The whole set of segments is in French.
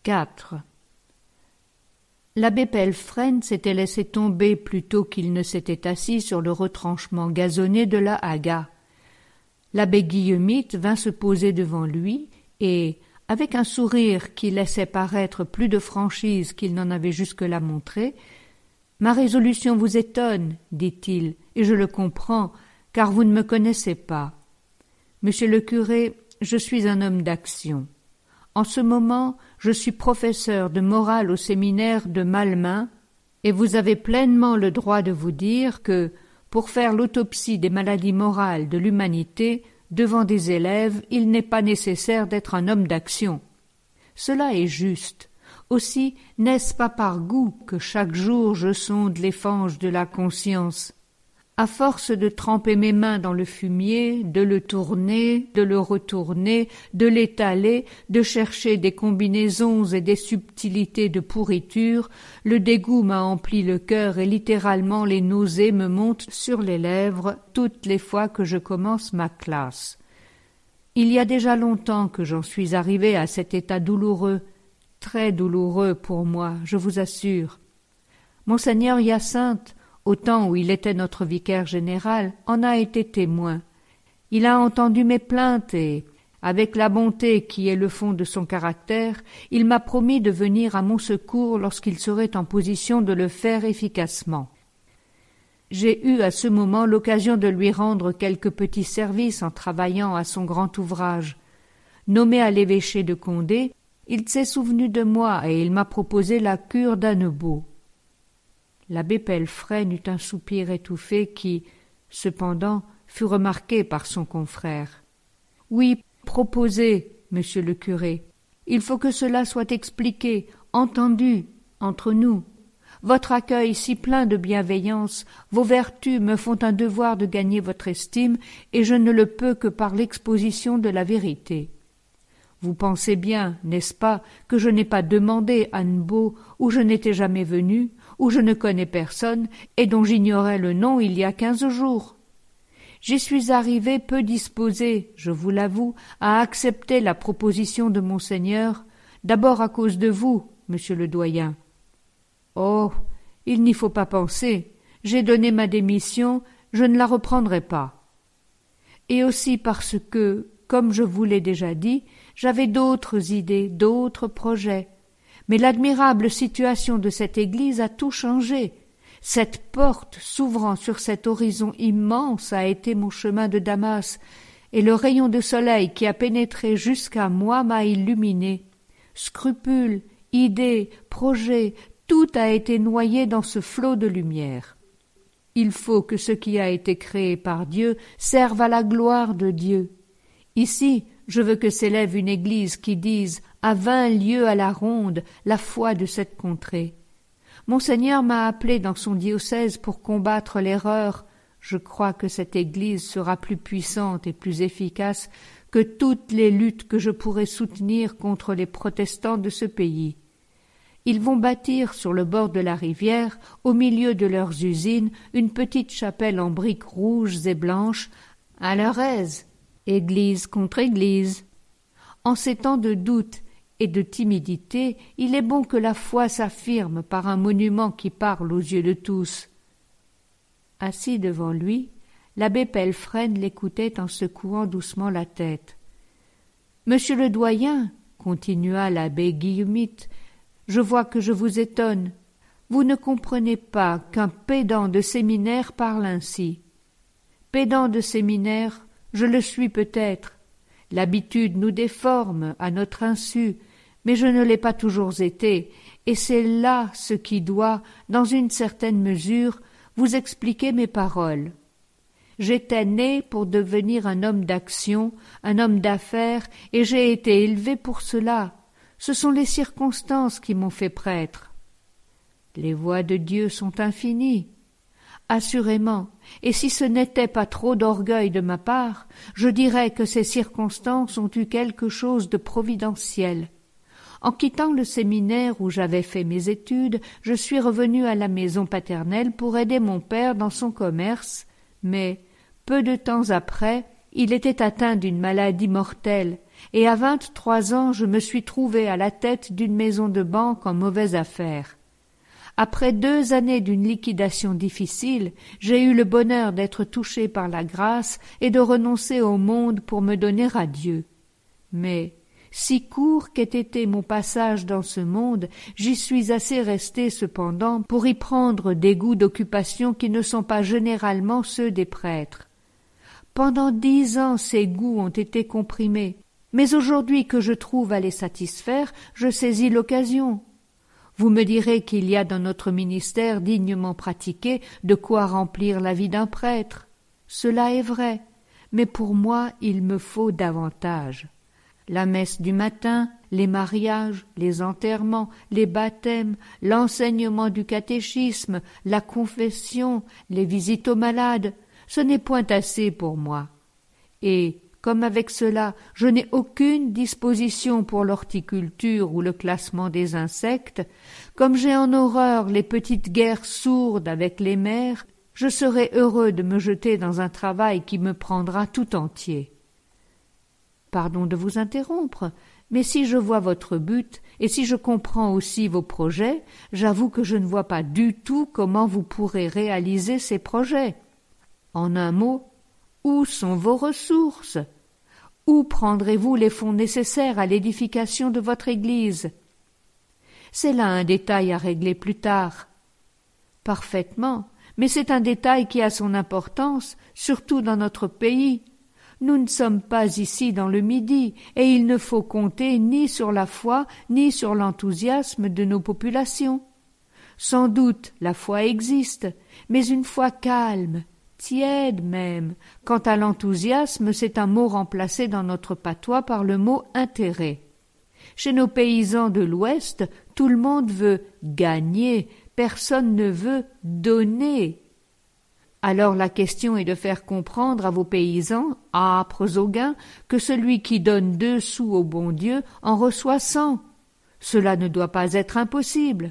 4. L'abbé Pelfrene s'était laissé tomber plutôt qu'il ne s'était assis sur le retranchement gazonné de la Haga. L'abbé Guillemite vint se poser devant lui et, avec un sourire qui laissait paraître plus de franchise qu'il n'en avait jusque-là montré, « Ma résolution vous étonne, dit-il, et je le comprends, car vous ne me connaissez pas. Monsieur le curé, je suis un homme d'action. En ce moment, je suis professeur de morale au séminaire de Malmain, et vous avez pleinement le droit de vous dire que, pour faire l'autopsie des maladies morales de l'humanité, devant des élèves, il n'est pas nécessaire d'être un homme d'action. Cela est juste. Aussi, n'est-ce pas par goût que chaque jour je sonde les fanges de la conscience? À force de tremper mes mains dans le fumier, de le tourner, de le retourner, de l'étaler, de chercher des combinaisons et des subtilités de pourriture, le dégoût m'a empli le cœur et littéralement les nausées me montent sur les lèvres toutes les fois que je commence ma classe. Il y a déjà longtemps que j'en suis arrivé à cet état douloureux, très douloureux pour moi, je vous assure. Monseigneur Hyacinthe, au temps où il était notre vicaire général, en a été témoin. Il a entendu mes plaintes et, avec la bonté qui est le fond de son caractère, il m'a promis de venir à mon secours lorsqu'il serait en position de le faire efficacement. J'ai eu à ce moment l'occasion de lui rendre quelques petits services en travaillant à son grand ouvrage. Nommé à l'évêché de Condé, il s'est souvenu de moi et il m'a proposé la cure d'Annebault. L'abbé Pelfrene eut un soupir étouffé qui, cependant, fut remarqué par son confrère. « Oui, proposez, monsieur le curé. Il faut que cela soit expliqué, entendu, entre nous. Votre accueil si plein de bienveillance, vos vertus me font un devoir de gagner votre estime, et je ne le peux que par l'exposition de la vérité. Vous pensez bien, n'est-ce pas, que je n'ai pas demandé Annebault, où je n'étais jamais venu, où je ne connais personne, et dont j'ignorais le nom il y a 15 jours. J'y suis arrivé peu disposé, je vous l'avoue, à accepter la proposition de Monseigneur, d'abord à cause de vous, monsieur le doyen. Oh, il n'y faut pas penser, j'ai donné ma démission, je ne la reprendrai pas. Et aussi parce que, comme je vous l'ai déjà dit, j'avais d'autres idées, d'autres projets. Mais l'admirable situation de cette église a tout changé. Cette porte s'ouvrant sur cet horizon immense a été mon chemin de Damas, et le rayon de soleil qui a pénétré jusqu'à moi m'a illuminé. Scrupules, idées, projets, tout a été noyé dans ce flot de lumière. Il faut que ce qui a été créé par Dieu serve à la gloire de Dieu. Ici, je veux que s'élève une église qui dise à 20 lieues à la ronde la foi de cette contrée. Monseigneur m'a appelé dans son diocèse pour combattre l'erreur. Je crois que cette église sera plus puissante et plus efficace que toutes les luttes que je pourrai soutenir contre les protestants de ce pays. Ils vont bâtir sur le bord de la rivière, au milieu de leurs usines, une petite chapelle en briques rouges et blanches, à leur aise, église contre église. En ces temps de doute et de timidité, il est bon que la foi s'affirme par un monument qui parle aux yeux de tous. Assis devant lui, l'abbé Pelfrene l'écoutait en secouant doucement la tête. « Monsieur le doyen, continua l'abbé Guillemite, je vois que je vous étonne. Vous ne comprenez pas qu'un pédant de séminaire parle ainsi. Pédant de séminaire, je le suis peut-être. L'habitude nous déforme à notre insu, mais je ne l'ai pas toujours été, et c'est là ce qui doit, dans une certaine mesure, vous expliquer mes paroles. J'étais né pour devenir un homme d'action, un homme d'affaires, et j'ai été élevé pour cela. Ce sont les circonstances qui m'ont fait prêtre. Les voies de Dieu sont infinies. Assurément, et si ce n'était pas trop d'orgueil de ma part, je dirais que ces circonstances ont eu quelque chose de providentiel. En quittant le séminaire où j'avais fait mes études, je suis revenu à la maison paternelle pour aider mon père dans son commerce, mais, peu de temps après, il était atteint d'une maladie mortelle, et à 23 ans je me suis trouvé à la tête d'une maison de banque en mauvaise affaire. Après 2 années d'une liquidation difficile, j'ai eu le bonheur d'être touché par la grâce et de renoncer au monde pour me donner à Dieu. Mais, si court qu'ait été mon passage dans ce monde, j'y suis assez resté cependant pour y prendre des goûts d'occupation qui ne sont pas généralement ceux des prêtres. Pendant 10 ans ces goûts ont été comprimés, mais aujourd'hui que je trouve à les satisfaire, je saisis l'occasion. Vous me direz qu'il y a dans notre ministère dignement pratiqué de quoi remplir la vie d'un prêtre. Cela est vrai, mais pour moi il me faut davantage. La messe du matin, les mariages, les enterrements, les baptêmes, l'enseignement du catéchisme, la confession, les visites aux malades, ce n'est point assez pour moi. Et, comme avec cela, je n'ai aucune disposition pour l'horticulture ou le classement des insectes, comme j'ai en horreur les petites guerres sourdes avec les mères, je serai heureux de me jeter dans un travail qui me prendra tout entier. Pardon de vous interrompre, mais si je vois votre but, et si je comprends aussi vos projets, j'avoue que je ne vois pas du tout comment vous pourrez réaliser ces projets. En un mot, où sont vos ressources? Où prendrez-vous les fonds nécessaires à l'édification de votre Église? C'est là un détail à régler plus tard. Parfaitement, mais c'est un détail qui a son importance, surtout dans notre pays. Nous ne sommes pas ici dans le Midi, et il ne faut compter ni sur la foi, ni sur l'enthousiasme de nos populations. Sans doute la foi existe, mais une foi calme, tiède même. Quant à l'enthousiasme, c'est un mot remplacé dans notre patois par le mot intérêt. Chez nos paysans de l'Ouest, tout le monde veut gagner, personne ne veut donner. Alors la question est de faire comprendre à vos paysans, âpres au gain, que celui qui donne 2 sous au bon Dieu en reçoit 100. Cela ne doit pas être impossible.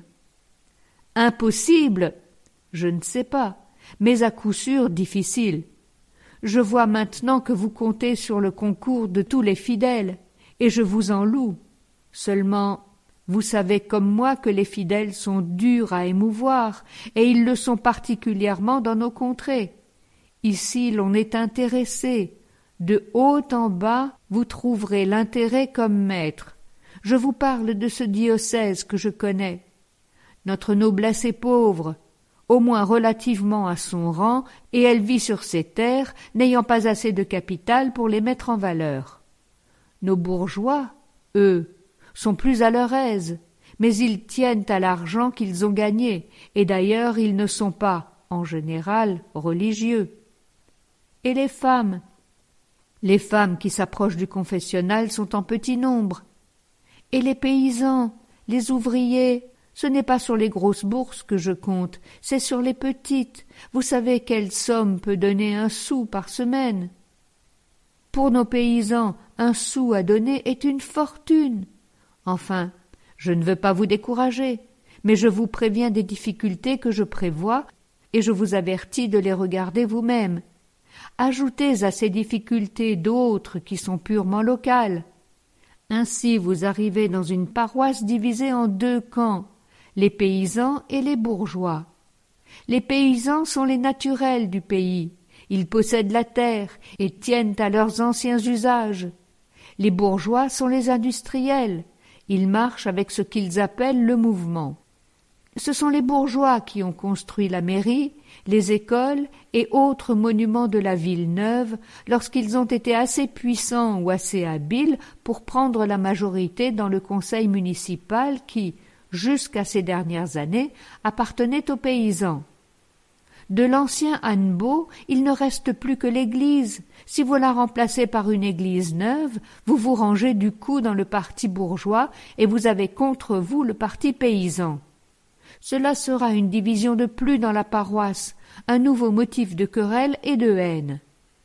Impossible? Je ne sais pas, mais à coup sûr difficile. Je vois maintenant que vous comptez sur le concours de tous les fidèles, et je vous en loue. Seulement, vous savez comme moi que les fidèles sont durs à émouvoir, et ils le sont particulièrement dans nos contrées. Ici l'on est intéressé. De haut en bas, vous trouverez l'intérêt comme maître. Je vous parle de ce diocèse que je connais. Notre noblesse est pauvre, au moins relativement à son rang, et elle vit sur ses terres, n'ayant pas assez de capital pour les mettre en valeur. Nos bourgeois, eux, sont plus à leur aise, mais ils tiennent à l'argent qu'ils ont gagné, et d'ailleurs ils ne sont pas, en général, religieux. Et les femmes? Les femmes qui s'approchent du confessionnal sont en petit nombre. Et les paysans, les ouvriers? Ce n'est pas sur les grosses bourses que je compte, c'est sur les petites. Vous savez quelle somme peut donner 1 sou par semaine? Pour nos paysans, 1 sou à donner est une fortune. Enfin, je ne veux pas vous décourager, mais je vous préviens des difficultés que je prévois, et je vous avertis de les regarder vous-même. Ajoutez à ces difficultés d'autres qui sont purement locales. Ainsi vous arrivez dans une paroisse divisée en 2 camps, les paysans et les bourgeois. Les paysans sont les naturels du pays. Ils possèdent la terre et tiennent à leurs anciens usages. Les bourgeois sont les industriels. Ils marchent avec ce qu'ils appellent le mouvement. Ce sont les bourgeois qui ont construit la mairie, les écoles et autres monuments de la ville neuve lorsqu'ils ont été assez puissants ou assez habiles pour prendre la majorité dans le conseil municipal qui, jusqu'à ces dernières années, appartenait aux paysans. De l'ancien Annebault, il ne reste plus que l'église. Si vous la remplacez par une église neuve, vous vous rangez du coup dans le parti bourgeois et vous avez contre vous le parti paysan. Cela sera une division de plus dans la paroisse, un nouveau motif de querelle et de haine.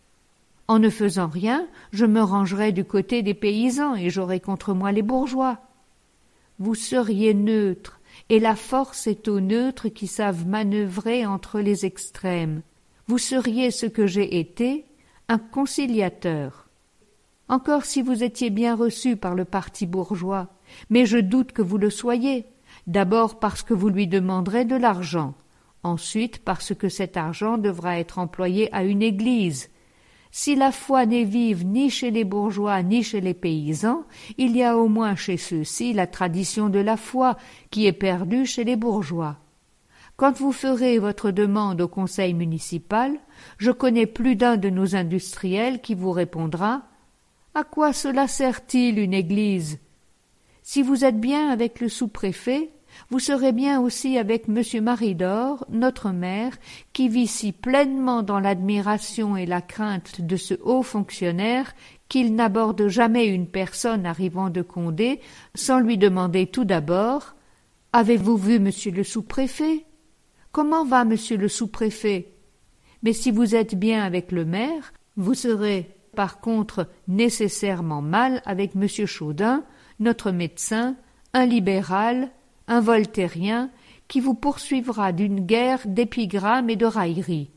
En ne faisant rien, je me rangerai du côté des paysans et j'aurai contre moi les bourgeois. Vous seriez neutre, et la force est aux neutres qui savent manœuvrer entre les extrêmes. Vous seriez ce que j'ai été, un conciliateur. Encore si vous étiez bien reçu par le parti bourgeois, mais je doute que vous le soyez, d'abord parce que vous lui demanderez de l'argent, ensuite parce que cet argent devra être employé à une église. Si la foi n'est vive ni chez les bourgeois ni chez les paysans, il y a au moins chez ceux-ci la tradition de la foi qui est perdue chez les bourgeois. Quand vous ferez votre demande au conseil municipal, je connais plus d'un de nos industriels qui vous répondra « À quoi cela sert-il une église ?» Si vous êtes bien avec le sous-préfet, vous serez bien aussi avec M. Maridor, notre maire, qui vit si pleinement dans l'admiration et la crainte de ce haut fonctionnaire qu'il n'aborde jamais une personne arrivant de Condé sans lui demander tout d'abord « Avez-vous vu monsieur le sous-préfet ? Comment va monsieur le sous-préfet ?» Mais si vous êtes bien avec le maire, vous serez par contre nécessairement mal avec M. Chaudin, notre médecin, un libéral, un voltairien, qui vous poursuivra d'une guerre d'épigrammes et de railleries.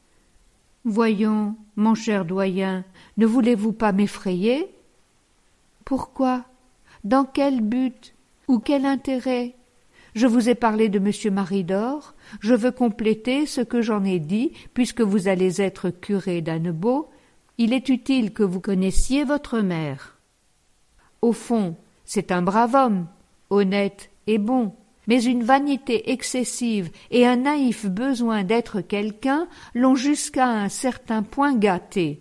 Voyons, mon cher doyen, ne voulez-vous pas m'effrayer ? Pourquoi ? Dans quel but ? Ou quel intérêt ? Je vous ai parlé de M. Maridor, je veux compléter ce que j'en ai dit, puisque vous allez être curé d'Annebault. Il est utile que vous connaissiez votre mère. Au fond, c'est un brave homme, honnête et bon, mais une vanité excessive et un naïf besoin d'être quelqu'un l'ont jusqu'à un certain point gâté.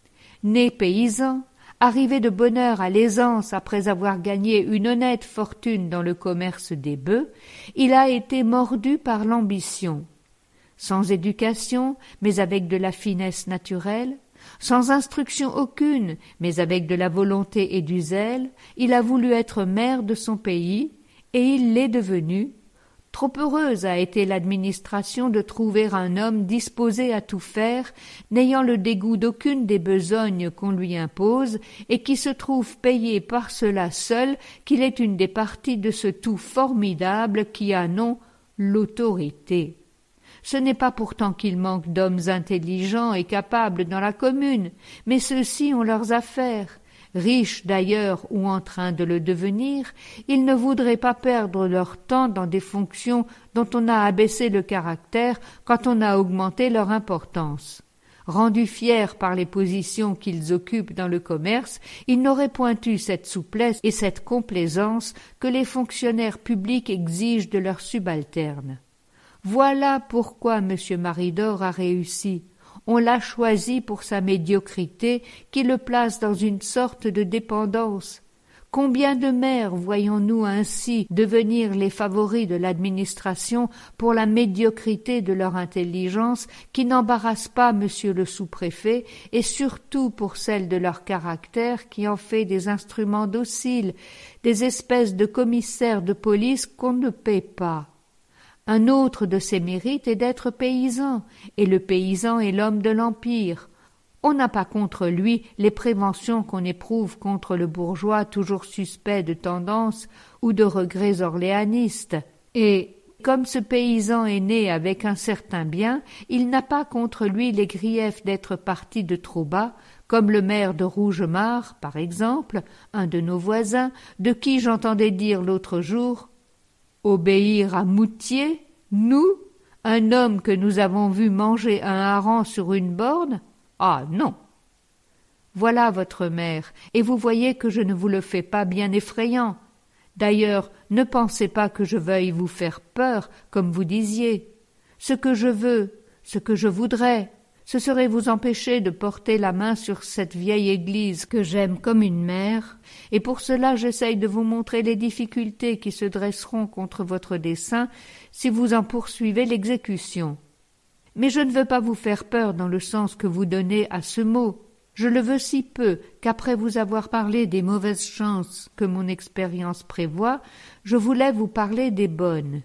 Né paysan, arrivé de bonne heure à l'aisance après avoir gagné une honnête fortune dans le commerce des bœufs, il a été mordu par l'ambition. Sans éducation, mais avec de la finesse naturelle, sans instruction aucune, mais avec de la volonté et du zèle, il a voulu être maire de son pays, et il l'est devenu. Trop heureuse a été l'administration de trouver un homme disposé à tout faire, n'ayant le dégoût d'aucune des besognes qu'on lui impose, et qui se trouve payé par cela seul qu'il est une des parties de ce tout formidable qui a nom l'autorité. Ce n'est pas pourtant qu'il manque d'hommes intelligents et capables dans la commune, mais ceux-ci ont leurs affaires. Riches d'ailleurs ou en train de le devenir, ils ne voudraient pas perdre leur temps dans des fonctions dont on a abaissé le caractère quand on a augmenté leur importance. Rendus fiers par les positions qu'ils occupent dans le commerce, ils n'auraient point eu cette souplesse et cette complaisance que les fonctionnaires publics exigent de leurs subalternes. Voilà pourquoi M. Maridor a réussi. On l'a choisi pour sa médiocrité qui le place dans une sorte de dépendance. Combien de maires voyons-nous ainsi devenir les favoris de l'administration pour la médiocrité de leur intelligence qui n'embarrasse pas monsieur le sous-préfet et surtout pour celle de leur caractère qui en fait des instruments dociles, des espèces de commissaires de police qu'on ne paie pas. Un autre de ses mérites est d'être paysan, et le paysan est l'homme de l'Empire. On n'a pas contre lui les préventions qu'on éprouve contre le bourgeois toujours suspect de tendance ou de regrets orléanistes. Et, comme ce paysan est né avec un certain bien, il n'a pas contre lui les griefs d'être parti de trop bas, comme le maire de Rougemare, par exemple, un de nos voisins, de qui j'entendais dire l'autre jour « Obéir à Moutier, nous, un homme que nous avons vu manger un hareng sur une borne ? Ah non !» Voilà votre maire, et vous voyez que je ne vous le fais pas bien effrayant. D'ailleurs, ne pensez pas que je veuille vous faire peur, comme vous disiez. Ce que je veux, ce que je voudrais, ce serait vous empêcher de porter la main sur cette vieille église que j'aime comme une mère, et pour cela j'essaye de vous montrer les difficultés qui se dresseront contre votre dessein si vous en poursuivez l'exécution. Mais je ne veux pas vous faire peur dans le sens que vous donnez à ce mot. Je le veux si peu qu'après vous avoir parlé des mauvaises chances que mon expérience prévoit, je voulais vous parler des bonnes.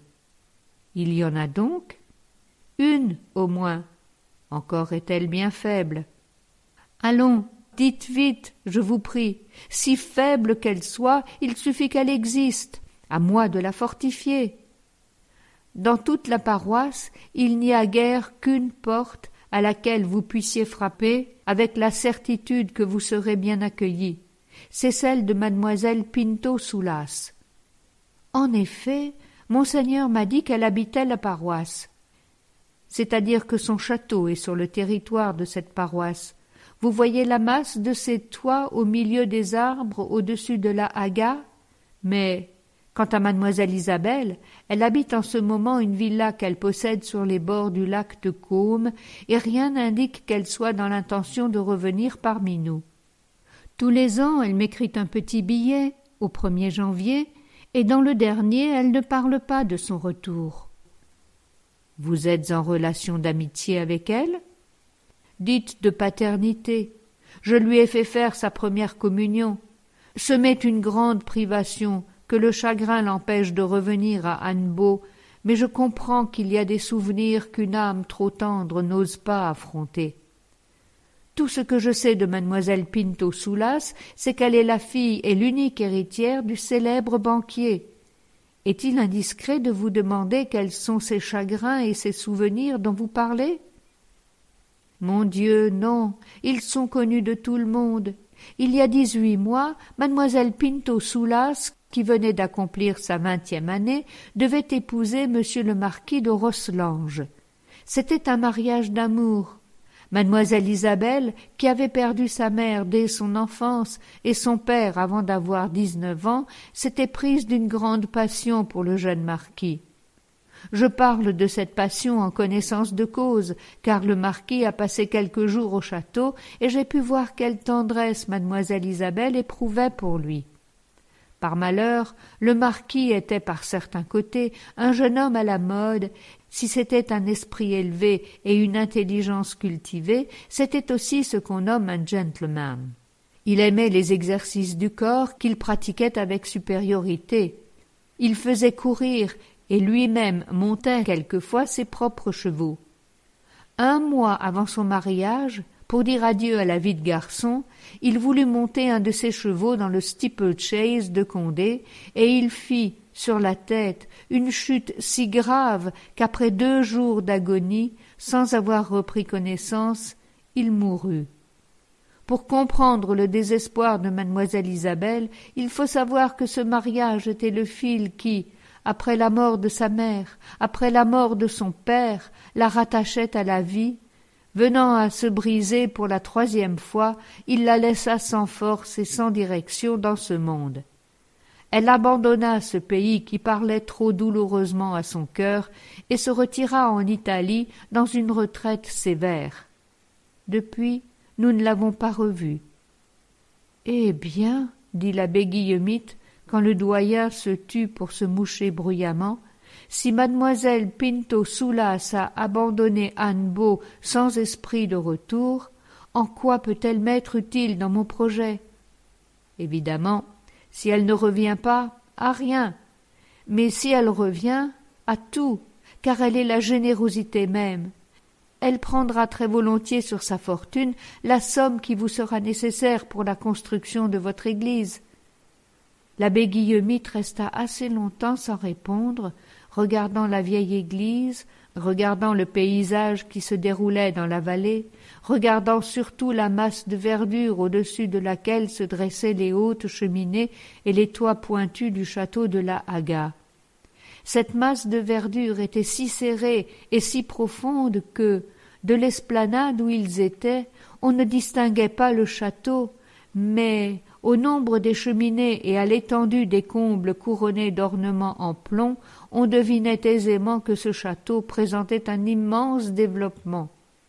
Il y en a donc ? Une, au moins. Encore est-elle bien faible. Allons, dites vite, je vous prie. Si faible qu'elle soit, il suffit qu'elle existe. À moi de la fortifier. Dans toute la paroisse, il n'y a guère qu'une porte à laquelle vous puissiez frapper avec la certitude que vous serez bien accueilli. C'est celle de mademoiselle Pinto Soulas. En effet, Monseigneur m'a dit qu'elle habitait la paroisse. C'est-à-dire que son château est sur le territoire de cette paroisse. Vous voyez la masse de ses toits au milieu des arbres au-dessus de la Haga? Mais, quant à mademoiselle Isabelle, elle habite en ce moment une villa qu'elle possède sur les bords du lac de Caume, et rien n'indique qu'elle soit dans l'intention de revenir parmi nous. Tous les ans, elle m'écrit un petit billet, au 1er janvier, et dans le dernier, elle ne parle pas de son retour. Vous êtes en relation d'amitié avec elle? Dites de paternité. Je lui ai fait faire sa première communion. Ce m'est une grande privation, que le chagrin l'empêche de revenir à Annebault, mais je comprends qu'il y a des souvenirs qu'une âme trop tendre n'ose pas affronter. Tout ce que je sais de mademoiselle Pinto Soulas, c'est qu'elle est la fille et l'unique héritière du célèbre banquier. Est-il indiscret de vous demander quels sont ces chagrins et ces souvenirs dont vous parlez? Mon Dieu, non, ils sont connus de tout le monde. Il y a 18 mois, mademoiselle Pinto Soulas, qui venait d'accomplir sa 20e année, devait épouser monsieur le marquis de Rosselange. C'était un mariage d'amour. Mademoiselle Isabelle, qui avait perdu sa mère dès son enfance et son père avant d'avoir 19 ans, s'était prise d'une grande passion pour le jeune marquis. Je parle de cette passion en connaissance de cause, car le marquis a passé quelques jours au château et j'ai pu voir quelle tendresse mademoiselle Isabelle éprouvait pour lui. Par malheur, le marquis était par certains côtés un jeune homme à la mode. Si c'était un esprit élevé et une intelligence cultivée, c'était aussi ce qu'on nomme un gentleman. Il aimait les exercices du corps qu'il pratiquait avec supériorité. Il faisait courir et lui-même montait quelquefois ses propres chevaux. Un mois avant son mariage, pour dire adieu à la vie de garçon, il voulut monter un de ses chevaux dans le steeplechase de Condé, et il fit, sur la tête, une chute si grave qu'après 2 jours d'agonie, sans avoir repris connaissance, il mourut. Pour comprendre le désespoir de mademoiselle Isabelle, il faut savoir que ce mariage était le fil qui, après la mort de sa mère, après la mort de son père, la rattachait à la vie. Venant à se briser pour la 3e fois, il la laissa sans force et sans direction dans ce monde. Elle abandonna ce pays qui parlait trop douloureusement à son cœur et se retira en Italie dans une retraite sévère. Depuis, nous ne l'avons pas revue. « Eh bien, dit l'abbé Guillemite, quand le doyen se tut pour se moucher bruyamment, si mademoiselle Pinto Soulas a abandonné Annebault sans esprit de retour, en quoi peut-elle m'être utile dans mon projet? Évidemment, si elle ne revient pas, à rien, mais si elle revient, à tout, car elle est la générosité même. Elle prendra très volontiers sur sa fortune la somme qui vous sera nécessaire pour la construction de votre église. » L'abbé Guillemite resta assez longtemps sans répondre, regardant la vieille église, regardant le paysage qui se déroulait dans la vallée, regardant surtout la masse de verdure au-dessus de laquelle se dressaient les hautes cheminées et les toits pointus du château de la Haga. Cette masse de verdure était si serrée et si profonde que, de l'esplanade où ils étaient, on ne distinguait pas le château, mais au nombre des cheminées et à l'étendue des combles couronnés d'ornements en plomb, on devinait aisément que ce château présentait un immense développement.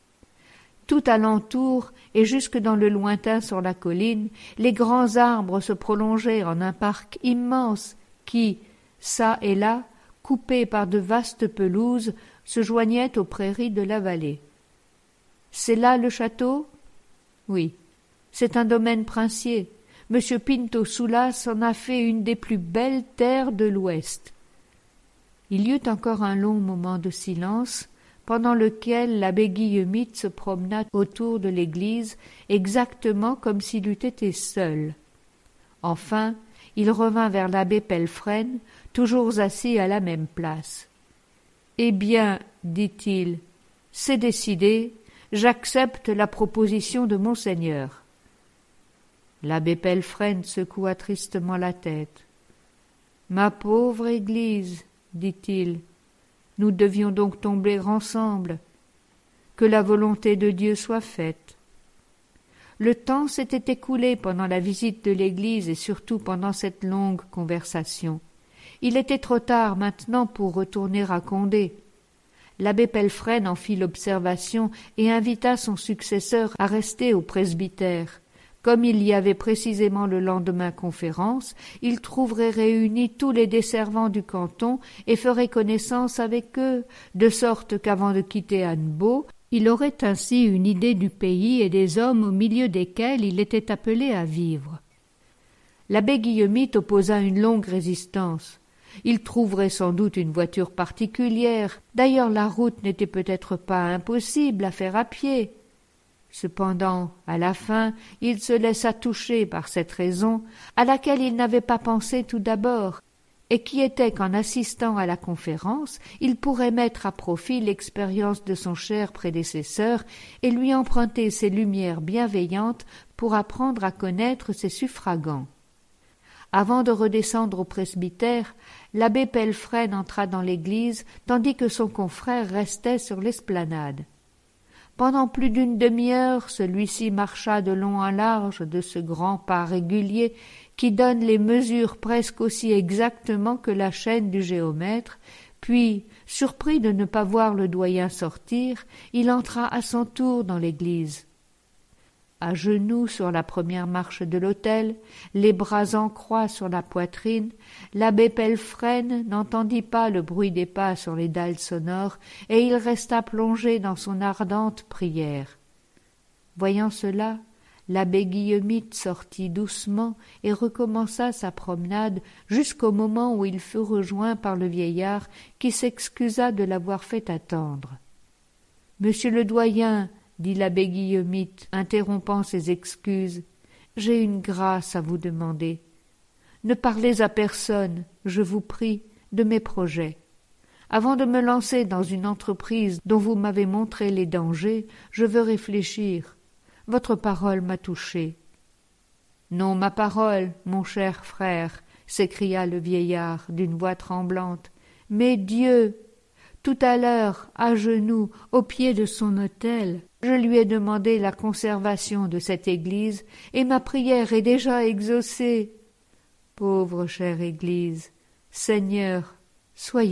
Tout alentour, et jusque dans le lointain sur la colline, les grands arbres se prolongeaient en un parc immense qui, çà et là, coupé par de vastes pelouses, se joignait aux prairies de la vallée. « C'est là le château ?» ?»« Oui, c'est un domaine princier. Monsieur Pinto Soulas en a fait une des plus belles terres de l'Ouest. » Il y eut encore un long moment de silence, pendant lequel l'abbé Guillemite se promena autour de l'église, exactement comme s'il eût été seul. Enfin, il revint vers l'abbé Pelfrène, toujours assis à la même place. « Eh bien, dit-il, c'est décidé, j'accepte la proposition de monseigneur. » L'abbé Pelfrène secoua tristement la tête. « Ma pauvre Église, dit-il, nous devions donc tomber ensemble. Que la volonté de Dieu soit faite. » Le temps s'était écoulé pendant la visite de l'église et surtout pendant cette longue conversation. Il était trop tard maintenant pour retourner à Condé. L'abbé Pelfrène en fit l'observation et invita son successeur à rester au presbytère. Comme il y avait précisément le lendemain conférence, il trouverait réunis tous les desservants du canton et ferait connaissance avec eux, de sorte qu'avant de quitter Annebault, il aurait ainsi une idée du pays et des hommes au milieu desquels il était appelé à vivre. L'abbé Guillemite opposa une longue résistance. Il trouverait sans doute une voiture particulière. D'ailleurs, la route n'était peut-être pas impossible à faire à pied. Cependant, à la fin, il se laissa toucher par cette raison, à laquelle il n'avait pas pensé tout d'abord, et qui était qu'en assistant à la conférence, il pourrait mettre à profit l'expérience de son cher prédécesseur et lui emprunter ses lumières bienveillantes pour apprendre à connaître ses suffragants. Avant de redescendre au presbytère, l'abbé Pelfrène entra dans l'église, tandis que son confrère restait sur l'esplanade. Pendant plus d'une demi-heure, celui-ci marcha de long en large de ce grand pas régulier qui donne les mesures presque aussi exactement que la chaîne du géomètre, puis, surpris de ne pas voir le doyen sortir, il entra à son tour dans l'église. À genoux sur la première marche de l'autel, les bras en croix sur la poitrine, l'abbé Pelfrène n'entendit pas le bruit des pas sur les dalles sonores, et il resta plongé dans son ardente prière. Voyant cela, l'abbé Guillemite sortit doucement et recommença sa promenade jusqu'au moment où il fut rejoint par le vieillard qui s'excusa de l'avoir fait attendre. « Monsieur le doyen, » dit l'abbé Guillemite, interrompant ses excuses, « j'ai une grâce à vous demander. Ne parlez à personne, je vous prie, de mes projets. Avant de me lancer dans une entreprise dont vous m'avez montré les dangers, je veux réfléchir. Votre parole m'a touché. »« Non, ma parole, mon cher frère, » s'écria le vieillard d'une voix tremblante, « mais Dieu ! Tout à l'heure, à genoux, au pied de son autel, je lui ai demandé la conservation de cette église, et ma prière est déjà exaucée. Pauvre chère église, Seigneur, soyez béni. »